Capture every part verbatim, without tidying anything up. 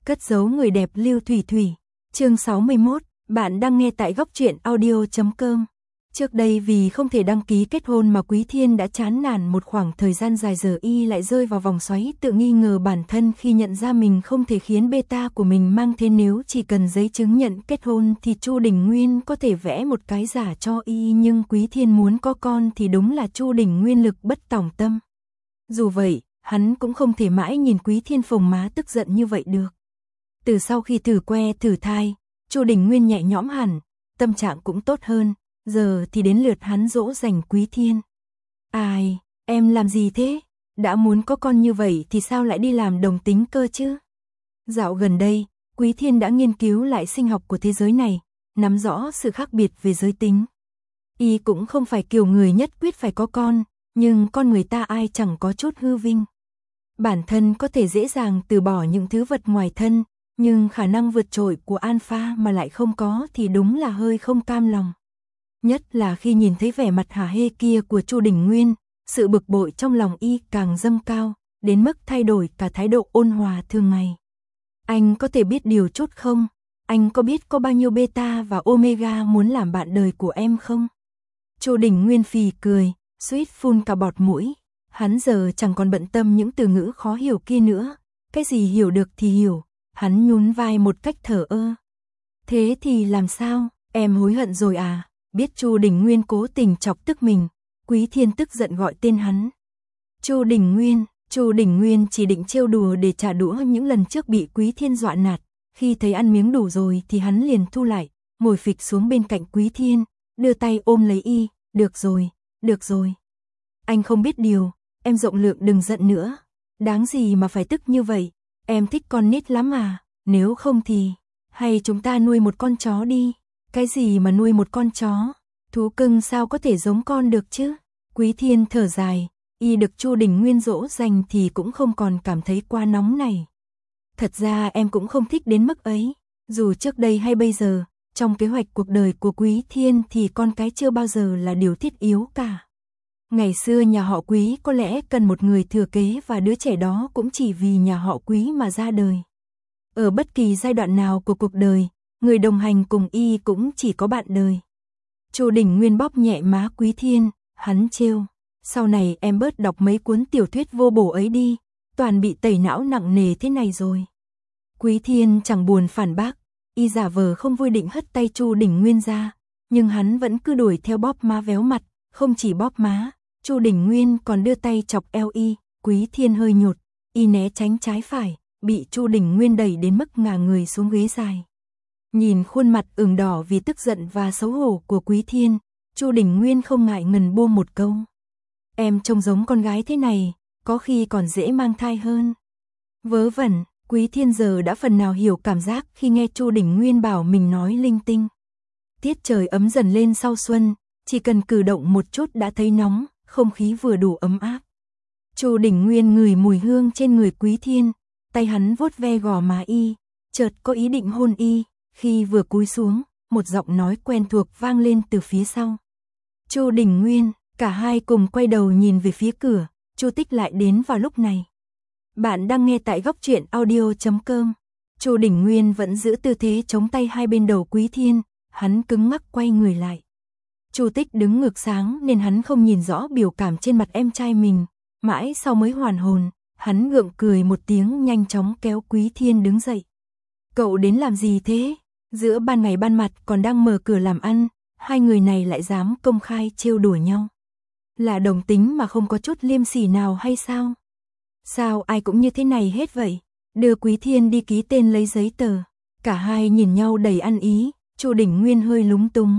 Cất giấu người đẹp Lưu Thủy Thủy. Chương sáu mươi mốt, bạn đang nghe tại góc truyện audio chấm com. Trước đây vì không thể đăng ký kết hôn mà Quý Thiên đã chán nản một khoảng thời gian dài, giờ y lại rơi vào vòng xoáy tự nghi ngờ bản thân khi nhận ra mình không thể khiến beta của mình mang thế. Nếu chỉ cần giấy chứng nhận kết hôn thì Chu Đình Nguyên có thể vẽ một cái giả cho y, nhưng Quý Thiên muốn có con thì đúng là Chu Đình Nguyên lực bất tòng tâm. Dù vậy, hắn cũng không thể mãi nhìn Quý Thiên phồng má tức giận như vậy được. Từ sau khi thử que thử thai, Chu Đình Nguyên nhẹ nhõm hẳn, tâm trạng cũng tốt hơn, giờ thì đến lượt hắn dỗ dành Quý Thiên. Ai, em làm gì thế? Đã muốn có con như vậy thì sao lại đi làm đồng tính cơ chứ? Dạo gần đây, Quý Thiên đã nghiên cứu lại sinh học của thế giới này, nắm rõ sự khác biệt về giới tính. Y cũng không phải kiểu người nhất quyết phải có con, nhưng con người ta ai chẳng có chút hư vinh. Bản thân có thể dễ dàng từ bỏ những thứ vật ngoài thân, nhưng khả năng vượt trội của alpha mà lại không có thì đúng là hơi không cam lòng. Nhất là khi nhìn thấy vẻ mặt hả hê kia của Chu Đình Nguyên, sự bực bội trong lòng y càng dâng cao, đến mức thay đổi cả thái độ ôn hòa thường ngày. Anh có thể biết điều chút không? Anh có biết có bao nhiêu beta và omega muốn làm bạn đời của em không? Chu Đình Nguyên phì cười, suýt phun cả bọt mũi. Hắn giờ chẳng còn bận tâm những từ ngữ khó hiểu kia nữa, cái gì hiểu được thì hiểu. Hắn nhún vai một cách thờ ơ. Thế thì làm sao? Em hối hận rồi à? Biết Chu Đình Nguyên cố tình chọc tức mình, Quý Thiên tức giận gọi tên hắn. Chu Đình Nguyên, Chu Đình Nguyên chỉ định trêu đùa để trả đũa những lần trước bị Quý Thiên dọa nạt. Khi thấy ăn miếng đủ rồi thì hắn liền thu lại, ngồi phịch xuống bên cạnh Quý Thiên, đưa tay ôm lấy y. Được rồi, được rồi. Anh không biết điều, em rộng lượng đừng giận nữa. Đáng gì mà phải tức như vậy? Em thích con nít lắm à? Nếu không thì, hay chúng ta nuôi một con chó đi. Cái gì mà nuôi một con chó? Thú cưng sao có thể giống con được chứ? Quý Thiên thở dài, y được Chu Đình Nguyên dỗ dành thì cũng không còn cảm thấy quá nóng này. Thật ra em cũng không thích đến mức ấy. Dù trước đây hay bây giờ, trong kế hoạch cuộc đời của Quý Thiên thì con cái chưa bao giờ là điều thiết yếu cả. Ngày xưa nhà họ Quý có lẽ cần một người thừa kế và đứa trẻ đó cũng chỉ vì nhà họ Quý mà ra đời. Ở bất kỳ giai đoạn nào của cuộc đời, người đồng hành cùng y cũng chỉ có bạn đời. Chu Đình Nguyên bóp nhẹ má Quý Thiên, hắn trêu. Sau này em bớt đọc mấy cuốn tiểu thuyết vô bổ ấy đi, toàn bị tẩy não nặng nề thế này rồi. Quý Thiên chẳng buồn phản bác, y giả vờ không vui định hất tay Chu Đình Nguyên ra, nhưng hắn vẫn cứ đuổi theo bóp má véo mặt, không chỉ bóp má. Chu Đình Nguyên còn đưa tay chọc eo y, Quý Thiên hơi nhột, y né tránh trái phải, bị Chu Đình Nguyên đẩy đến mức ngả người xuống ghế dài. Nhìn khuôn mặt ửng đỏ vì tức giận và xấu hổ của Quý Thiên, Chu Đình Nguyên không ngại ngần buông một câu. Em trông giống con gái thế này, có khi còn dễ mang thai hơn. Vớ vẩn, Quý Thiên giờ đã phần nào hiểu cảm giác khi nghe Chu Đình Nguyên bảo mình nói linh tinh. Tiết trời ấm dần lên sau xuân, chỉ cần cử động một chút đã thấy nóng. Không khí vừa đủ ấm áp. Chu Đình Nguyên ngửi mùi hương trên người Quý Thiên, tay hắn vuốt ve gò má y, chợt có ý định hôn y, khi vừa cúi xuống, một giọng nói quen thuộc vang lên từ phía sau. Chu Đình Nguyên, cả hai cùng quay đầu nhìn về phía cửa, Chu Tích lại đến vào lúc này. Bạn đang nghe tại góc truyện audio chấm com. Chu Đình Nguyên vẫn giữ tư thế chống tay hai bên đầu Quý Thiên, hắn cứng ngắc quay người lại. Chu Tích đứng ngược sáng nên hắn không nhìn rõ biểu cảm trên mặt em trai mình, mãi sau mới hoàn hồn, hắn gượng cười một tiếng nhanh chóng kéo Quý Thiên đứng dậy. Cậu đến làm gì thế? Giữa ban ngày ban mặt còn đang mở cửa làm ăn, hai người này lại dám công khai trêu đùa nhau. Là đồng tính mà không có chút liêm sỉ nào hay sao? Sao ai cũng như thế này hết vậy? Đưa Quý Thiên đi ký tên lấy giấy tờ. Cả hai nhìn nhau đầy ăn ý, Chu Đình Nguyên hơi lúng túng.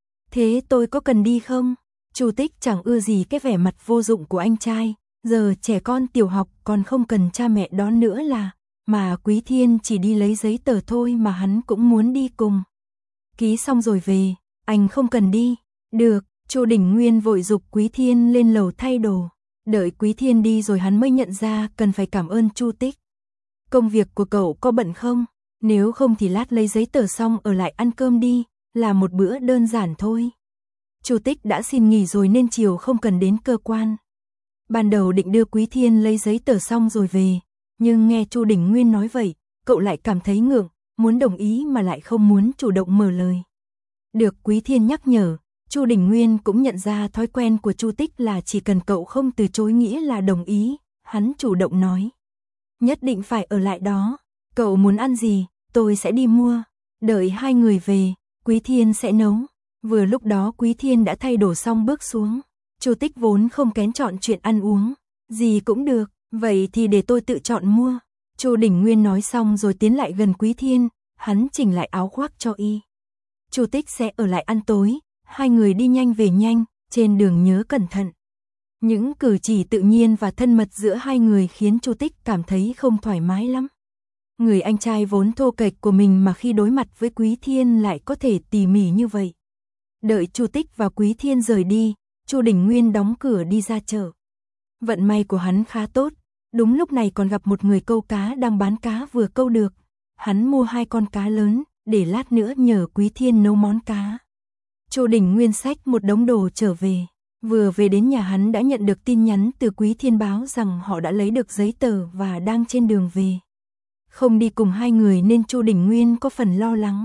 Thế tôi có cần đi không? Chu Tích chẳng ưa gì cái vẻ mặt vô dụng của anh trai, giờ trẻ con tiểu học còn không cần cha mẹ đón nữa là, mà Quý Thiên chỉ đi lấy giấy tờ thôi mà hắn cũng muốn đi cùng. Ký xong rồi về, anh không cần đi. Được, Chu Đình Nguyên vội giục Quý Thiên lên lầu thay đồ. Đợi Quý Thiên đi rồi hắn mới nhận ra cần phải cảm ơn Chu Tích. Công việc của cậu có bận không? Nếu không thì lát lấy giấy tờ xong ở lại ăn cơm đi. Là một bữa đơn giản thôi. Chu Tích đã xin nghỉ rồi nên chiều không cần đến cơ quan. Ban đầu định đưa Quý Thiên lấy giấy tờ xong rồi về, nhưng nghe Chu Đình Nguyên nói vậy, cậu lại cảm thấy ngượng, muốn đồng ý mà lại không muốn chủ động mở lời. Được Quý Thiên nhắc nhở, Chu Đình Nguyên cũng nhận ra thói quen của Chu Tích là chỉ cần cậu không từ chối nghĩa là đồng ý, hắn chủ động nói. Nhất định phải ở lại đó, cậu muốn ăn gì, tôi sẽ đi mua, đợi hai người về, Quý Thiên sẽ nấu. Vừa lúc đó Quý Thiên đã thay đồ xong bước xuống, Chu Tích vốn không kén chọn chuyện ăn uống, gì cũng được, vậy thì để tôi tự chọn mua. Chu Đình Nguyên nói xong rồi tiến lại gần Quý Thiên, hắn chỉnh lại áo khoác cho y. Chu Tích sẽ ở lại ăn tối, hai người đi nhanh về nhanh, trên đường nhớ cẩn thận. Những cử chỉ tự nhiên và thân mật giữa hai người khiến Chu Tích cảm thấy không thoải mái lắm. Người anh trai vốn thô kệch của mình mà khi đối mặt với Quý Thiên lại có thể tỉ mỉ như vậy. Đợi Chu Tích và Quý Thiên rời đi, Chu Đình Nguyên đóng cửa đi ra chợ. Vận may của hắn khá tốt, đúng lúc này còn gặp một người câu cá đang bán cá vừa câu được. Hắn mua hai con cá lớn, để lát nữa nhờ Quý Thiên nấu món cá. Chu Đình Nguyên xách một đống đồ trở về. Vừa về đến nhà hắn đã nhận được tin nhắn từ Quý Thiên báo rằng họ đã lấy được giấy tờ và đang trên đường về. Không đi cùng hai người nên Chu Đình Nguyên có phần lo lắng.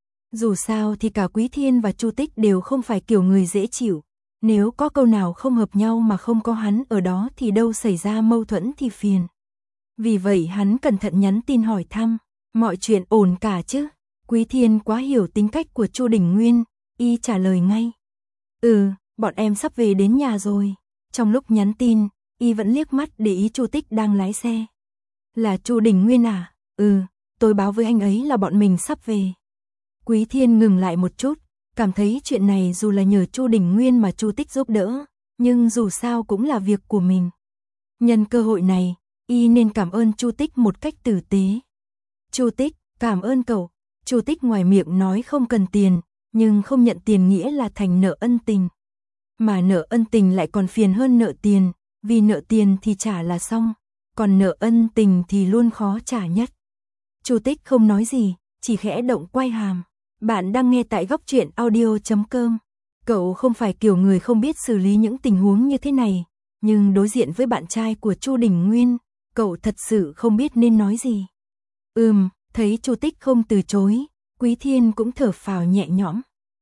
Dù sao thì cả Quý Thiên và Chu Tích đều không phải kiểu người dễ chịu. Nếu có câu nào không hợp nhau mà không có hắn ở đó thì đâu xảy ra mâu thuẫn thì phiền. Vì vậy hắn cẩn thận nhắn tin hỏi thăm, mọi chuyện ổn cả chứ? Quý Thiên quá hiểu tính cách của Chu Đình Nguyên, y trả lời ngay. Ừ, bọn em sắp về đến nhà rồi. Trong lúc nhắn tin, y vẫn liếc mắt để ý Chu Tích đang lái xe. Là Chu Đình Nguyên à? Ừ, tôi báo với anh ấy là bọn mình sắp về. Quý Thiên ngừng lại một chút, cảm thấy chuyện này dù là nhờ Chu Đình Nguyên mà Chu Tích giúp đỡ, nhưng dù sao cũng là việc của mình. Nhân cơ hội này, y nên cảm ơn Chu Tích một cách tử tế. Chu Tích, cảm ơn cậu. Chu Tích ngoài miệng nói không cần tiền, nhưng không nhận tiền nghĩa là thành nợ ân tình. Mà nợ ân tình lại còn phiền hơn nợ tiền, vì nợ tiền thì trả là xong, còn nợ ân tình thì luôn khó trả nhất. Chu Tích không nói gì, chỉ khẽ động quay hàm. Bạn đang nghe tại góc truyện audio chấm com. Cậu không phải kiểu người không biết xử lý những tình huống như thế này, nhưng đối diện với bạn trai của Chu Đình Nguyên, cậu thật sự không biết nên nói gì. Ừm, thấy Chu Tích không từ chối, Quý Thiên cũng thở phào nhẹ nhõm.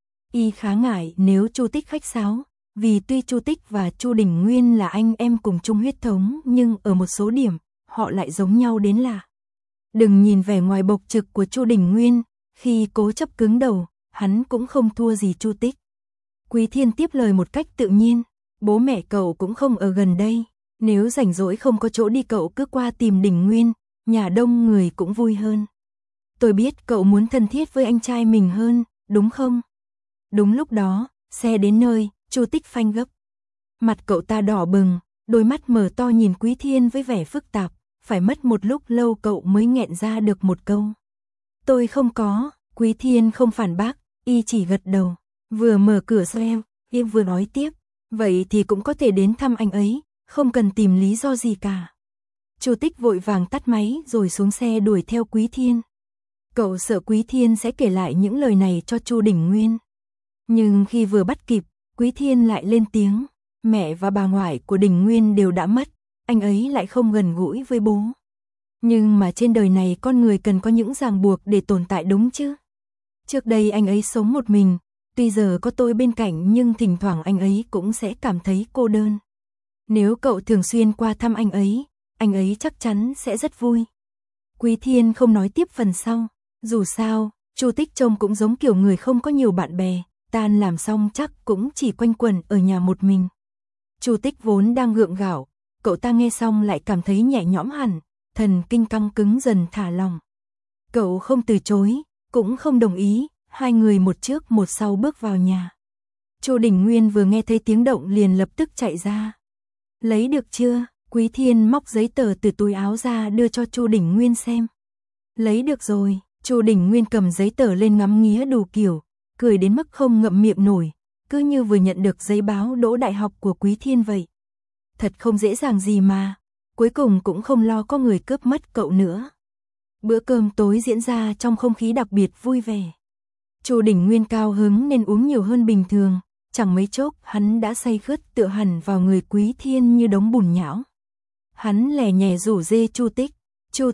Y khá ngại nếu Chu Tích khách sáo, vì tuy Chu Tích và Chu Đình Nguyên là anh em cùng chung huyết thống nhưng ở một số điểm, họ lại giống nhau đến lạ. Đừng nhìn vẻ ngoài bộc trực của Chu Đình Nguyên, khi cố chấp cứng đầu, hắn cũng không thua gì Chu Tích. Quý Thiên tiếp lời một cách tự nhiên, bố mẹ cậu cũng không ở gần đây, nếu rảnh rỗi không có chỗ đi cậu cứ qua tìm Đình Nguyên, nhà đông người cũng vui hơn. Tôi biết cậu muốn thân thiết với anh trai mình hơn, đúng không? Đúng lúc đó, xe đến nơi, Chu Tích phanh gấp. Mặt cậu ta đỏ bừng, đôi mắt mở to nhìn Quý Thiên với vẻ phức tạp, phải mất một lúc lâu cậu mới nghẹn ra được một câu. Tôi không có, Quý Thiên không phản bác, y chỉ gật đầu, vừa mở cửa xe, y vừa nói tiếp, vậy thì cũng có thể đến thăm anh ấy, không cần tìm lý do gì cả. Chu Tích vội vàng tắt máy rồi xuống xe đuổi theo Quý Thiên. Cậu sợ Quý Thiên sẽ kể lại những lời này cho Chu Đình Nguyên. Nhưng khi vừa bắt kịp, Quý Thiên lại lên tiếng, mẹ và bà ngoại của Đình Nguyên đều đã mất, anh ấy lại không gần gũi với bố. Nhưng mà trên đời này con người cần có những ràng buộc để tồn tại đúng chứ. Trước đây anh ấy sống một mình, tuy giờ có tôi bên cạnh nhưng thỉnh thoảng anh ấy cũng sẽ cảm thấy cô đơn. Nếu cậu thường xuyên qua thăm anh ấy, anh ấy chắc chắn sẽ rất vui. Quý Thiên không nói tiếp phần sau, dù sao, Chu Tích trông cũng giống kiểu người không có nhiều bạn bè, tan làm xong chắc cũng chỉ quanh quẩn ở nhà một mình. Chu Tích vốn đang gượng gạo, cậu ta nghe xong lại cảm thấy nhẹ nhõm hẳn, thần kinh căng cứng dần thả lỏng. Cậu không từ chối, cũng không đồng ý, hai người một trước một sau bước vào nhà. Chu Đình Nguyên vừa nghe thấy tiếng động liền lập tức chạy ra. Lấy được chưa? Quý Thiên móc giấy tờ từ túi áo ra đưa cho Chu Đình Nguyên xem. Lấy được rồi, Chu Đình Nguyên cầm giấy tờ lên ngắm nghía đủ kiểu, cười đến mức không ngậm miệng nổi, cứ như vừa nhận được giấy báo đỗ đại học của Quý Thiên vậy. Thật không dễ dàng gì mà, cuối cùng cũng không lo có người cướp mất cậu nữa. Bữa cơm tối diễn ra trong không khí đặc biệt vui vẻ. Chu Đình Nguyên cao hứng nên uống nhiều hơn bình thường, chẳng mấy chốc hắn đã say khướt tựa hẳn vào người Quý Thiên như đống bùn nhão. Hắn lè nhè rủ rê Chu Tích, Chu Tích,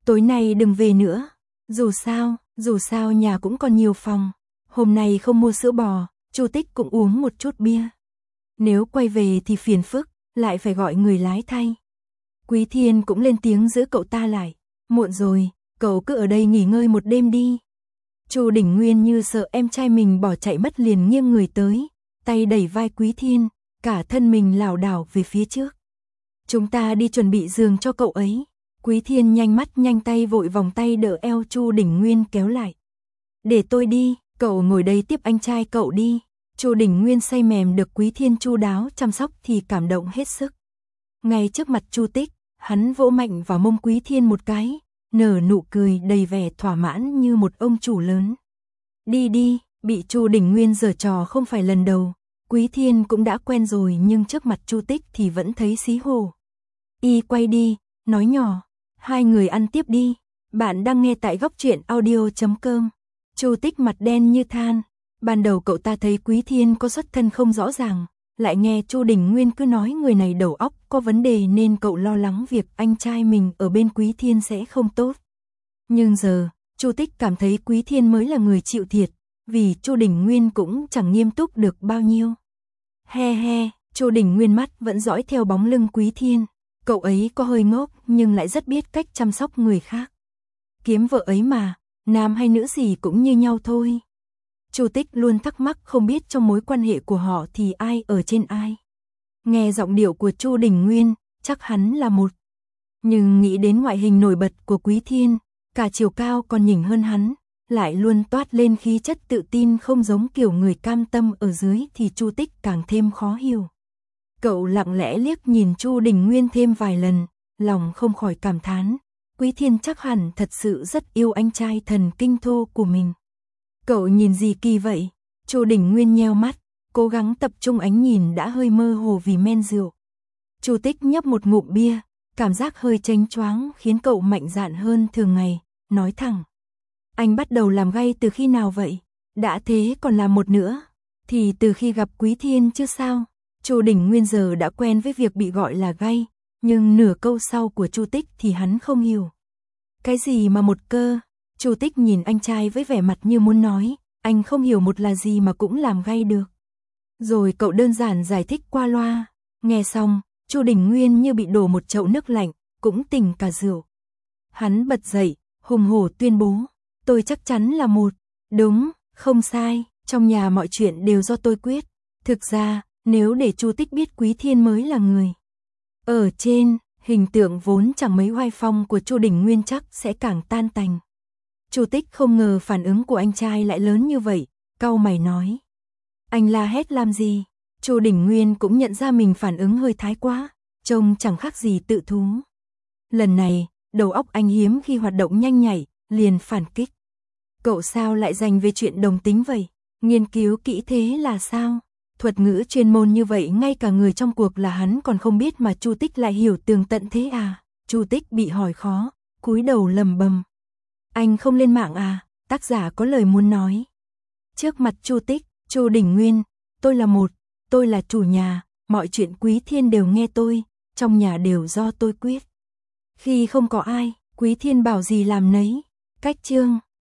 tối nay đừng về nữa. Dù sao, dù sao nhà cũng còn nhiều phòng. Hôm nay không mua sữa bò, Chu Tích cũng uống một chút bia. Nếu quay về thì phiền phức, lại phải gọi người lái thay. Quý Thiên cũng lên tiếng giữ cậu ta lại. Muộn rồi, cậu cứ ở đây nghỉ ngơi một đêm đi. Chu Đình Nguyên như sợ em trai mình bỏ chạy mất liền nghiêng người tới, tay đẩy vai Quý Thiên, cả thân mình lảo đảo về phía trước. Chúng ta đi chuẩn bị giường cho cậu ấy. Quý Thiên nhanh mắt nhanh tay vội vòng tay đỡ eo Chu Đình Nguyên kéo lại. Để tôi đi, cậu ngồi đây tiếp anh trai cậu đi. Chu Đình Nguyên say mềm được Quý Thiên chu đáo chăm sóc thì cảm động hết sức. Ngay trước mặt Chu Tích, hắn vỗ mạnh vào mông Quý Thiên một cái, nở nụ cười đầy vẻ thỏa mãn như một ông chủ lớn. Đi đi, bị Chu Đình Nguyên giở trò không phải lần đầu, Quý Thiên cũng đã quen rồi nhưng trước mặt Chu Tích thì vẫn thấy xí hổ. Y quay đi, nói nhỏ, hai người ăn tiếp đi, bạn đang nghe tại góc truyện audio chấm com. Chu Tích mặt đen như than, ban đầu cậu ta thấy Quý Thiên có xuất thân không rõ ràng, lại nghe Chu Đình Nguyên cứ nói người này đầu óc có vấn đề nên cậu lo lắng việc anh trai mình ở bên Quý Thiên sẽ không tốt. Nhưng giờ, Chu Tích cảm thấy Quý Thiên mới là người chịu thiệt, vì Chu Đình Nguyên cũng chẳng nghiêm túc được bao nhiêu. He he, Chu Đình Nguyên mắt vẫn dõi theo bóng lưng Quý Thiên, cậu ấy có hơi ngốc nhưng lại rất biết cách chăm sóc người khác. Kiếm vợ ấy mà, nam hay nữ gì cũng như nhau thôi. Chu Tích luôn thắc mắc không biết trong mối quan hệ của họ thì ai ở trên ai. Nghe giọng điệu của Chu Đình Nguyên, chắc hắn là một. Nhưng nghĩ đến ngoại hình nổi bật của Quý Thiên, cả chiều cao còn nhỉnh hơn hắn, lại luôn toát lên khí chất tự tin không giống kiểu người cam tâm ở dưới thì Chu Tích càng thêm khó hiểu. Cậu lặng lẽ liếc nhìn Chu Đình Nguyên thêm vài lần, lòng không khỏi cảm thán, Quý Thiên chắc hẳn thật sự rất yêu anh trai thần kinh thô của mình. Cậu nhìn gì kỳ vậy? Chu Đình Nguyên nheo mắt, cố gắng tập trung ánh nhìn đã hơi mơ hồ vì men rượu. Chu Tích nhấp một ngụm bia, cảm giác hơi chênh choáng khiến cậu mạnh dạn hơn thường ngày, nói thẳng. Anh bắt đầu làm gay từ khi nào vậy? Đã thế còn làm một nữa, thì từ khi gặp Quý Thiên chứ sao? Chu Đình Nguyên giờ đã quen với việc bị gọi là gay, nhưng nửa câu sau của Chu Tích thì hắn không hiểu. Cái gì mà một cơ? Chu Tích nhìn anh trai với vẻ mặt như muốn nói, anh không hiểu một là gì mà cũng làm gay được. Rồi cậu đơn giản giải thích qua loa, nghe xong, Chu Đình Nguyên như bị đổ một chậu nước lạnh, cũng tỉnh cả rượu. Hắn bật dậy, hùng hổ tuyên bố, tôi chắc chắn là một, đúng, không sai, trong nhà mọi chuyện đều do tôi quyết. Thực ra, nếu để Chu Tích biết Quý Thiên mới là người ở trên, hình tượng vốn chẳng mấy oai phong của Chu Đình Nguyên chắc sẽ càng tan tành. Chu Tích không ngờ phản ứng của anh trai lại lớn như vậy, cau mày nói. Anh la hét làm gì? Chu Đình Nguyên cũng nhận ra mình phản ứng hơi thái quá, trông chẳng khác gì tự thú. Lần này, đầu óc anh hiếm khi hoạt động nhanh nhạy, liền phản kích. Cậu sao lại dành về chuyện đồng tính vậy? Nghiên cứu kỹ thế là sao? Thuật ngữ chuyên môn như vậy ngay cả người trong cuộc là hắn còn không biết mà Chu Tích lại hiểu tường tận thế à? Chu Tích bị hỏi khó, cúi đầu lầm bầm. Anh không lên mạng à? Tác giả có lời muốn nói. Trước mặt Chu Tích, Chu Đình Nguyên, tôi là một, tôi là chủ nhà, mọi chuyện Quý Thiên đều nghe tôi, trong nhà đều do tôi quyết. Khi không có ai, Quý Thiên bảo gì làm nấy. Cách chương